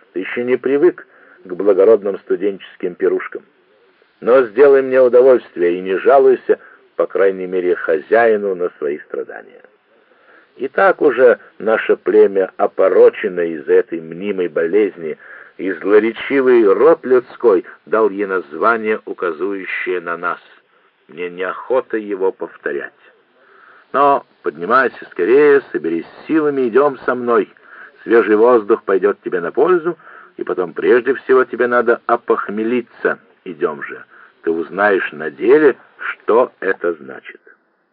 Ты еще не привык к благородным студенческим пирушкам. Но сделай мне удовольствие и не жалуйся, по крайней мере, хозяину на свои страдания. И так уже наше племя опорочено из-за этой мнимой болезни, и злоречивый род людской дал ей название, указывающее на нас. Мне неохота его повторять. Но поднимайся скорее, соберись силами, идем со мной. Свежий воздух пойдет тебе на пользу, и потом прежде всего тебе надо опохмелиться. Идем же, ты узнаешь на деле, что это значит.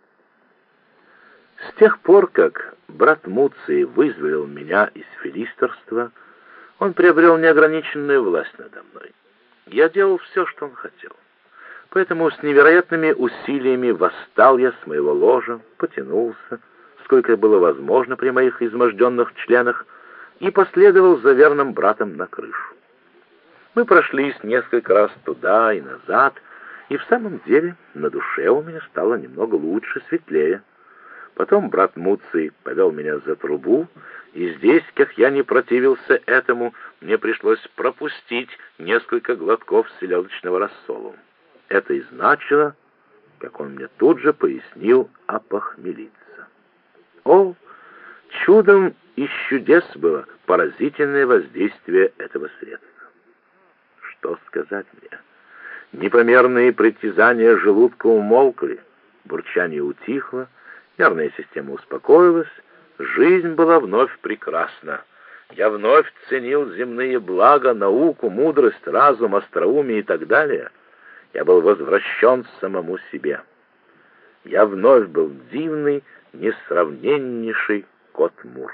С тех пор, как брат Муций вызволил меня из филистерства, он приобрел неограниченную власть надо мной. Я делал все, что он хотел. Поэтому с невероятными усилиями восстал я с моего ложа, потянулся, сколько было возможно при моих изможденных членах, и последовал за верным братом на крышу. Мы прошлись несколько раз туда и назад, и в самом деле на душе у меня стало немного лучше, светлее. Потом брат Муций повел меня за трубу, и здесь, как я не противился этому, мне пришлось пропустить несколько глотков селедочного рассолу. Это и значило, как он мне тут же пояснил, опохмелиться. О, чудом из чудес было поразительное воздействие этого средства. Что сказать мне? Непомерные притязания желудка умолкли, бурчание утихло, нервная система успокоилась, жизнь была вновь прекрасна. Я вновь ценил земные блага, науку, мудрость, разум, остроумие и так далее. Я был возвращен самому себе. Я вновь был дивный, несравненнейший кот Мур.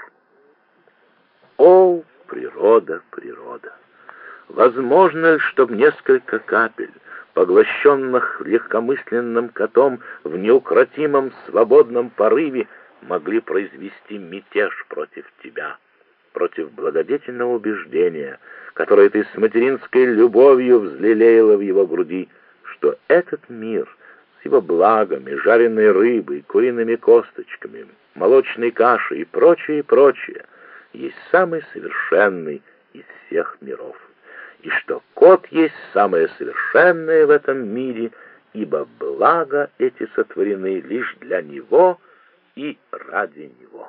О, природа, природа! Возможно ли, чтобы несколько капель, поглощенных легкомысленным котом в неукротимом свободном порыве, могли произвести мятеж против тебя, против благодетельного убеждения, которое ты с материнской любовью взлелеяла в его груди, что этот мир с его благами, жареной рыбой, куриными косточками, молочной кашей и прочее, есть самый совершенный из всех миров, и что кот есть самое совершенное в этом мире, ибо блага эти сотворены лишь для него и ради него.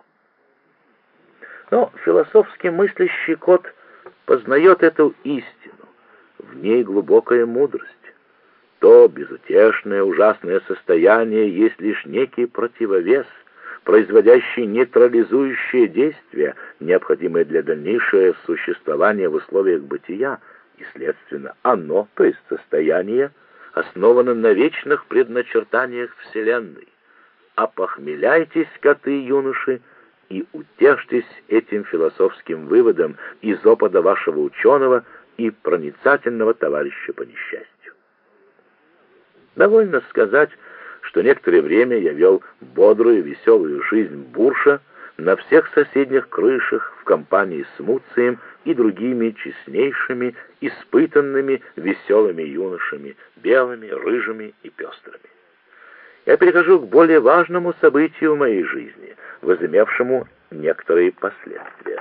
Но философски мыслящий кот познает эту истину, в ней глубокая мудрость. То безутешное, ужасное состояние есть лишь некий противовес, производящий нейтрализующее действие, необходимое для дальнейшего существования в условиях бытия, и, следственно, оно, то есть состояние, основано на вечных предначертаниях Вселенной. Опохмеляйтесь, коты юноши, и утешьтесь этим философским выводом из опыта вашего ученого и проницательного товарища по несчастью. Довольно сказать, что некоторое время я вел бодрую, веселую жизнь бурша на всех соседних крышах в компании с Муцием и другими честнейшими, испытанными, веселыми юношами, белыми, рыжими и пестрыми. Я перехожу к более важному событию моей жизни, возымевшему некоторые последствия.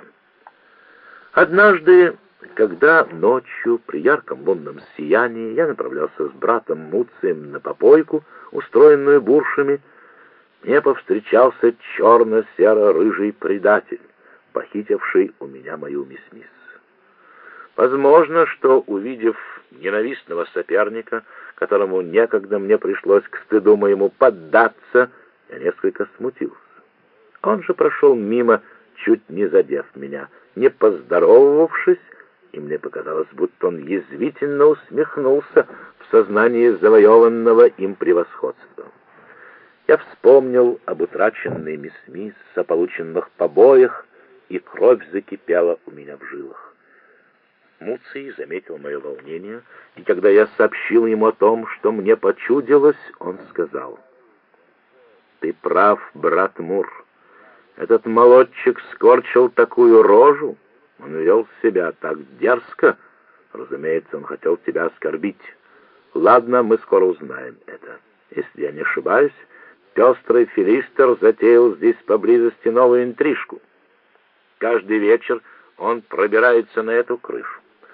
Однажды, когда ночью при ярком лунном сиянии я направлялся с братом Муцием на попойку, устроенную буршами, мне повстречался черно-серо-рыжий предатель, похитивший у меня мою мисс. Возможно, что, увидев ненавистного соперника, которому некогда мне пришлось к стыду моему поддаться, я несколько смутился. Он же прошел мимо, чуть не задев меня, не поздоровавшись, и мне показалось, будто он язвительно усмехнулся в сознании завоеванного им превосходства. Я вспомнил об утраченной мисс, о полученных побоях, и кровь закипела у меня в жилах. Муций заметил мое волнение, и когда я сообщил ему о том, что мне почудилось, он сказал: «Ты прав, брат Мур. Этот молодчик скорчил такую рожу, он вел себя так дерзко. Разумеется, он хотел тебя оскорбить. Ладно, мы скоро узнаем это. Если я не ошибаюсь, пестрый филистер затеял здесь поблизости новую интрижку. Каждый вечер Он пробирается на эту крышу.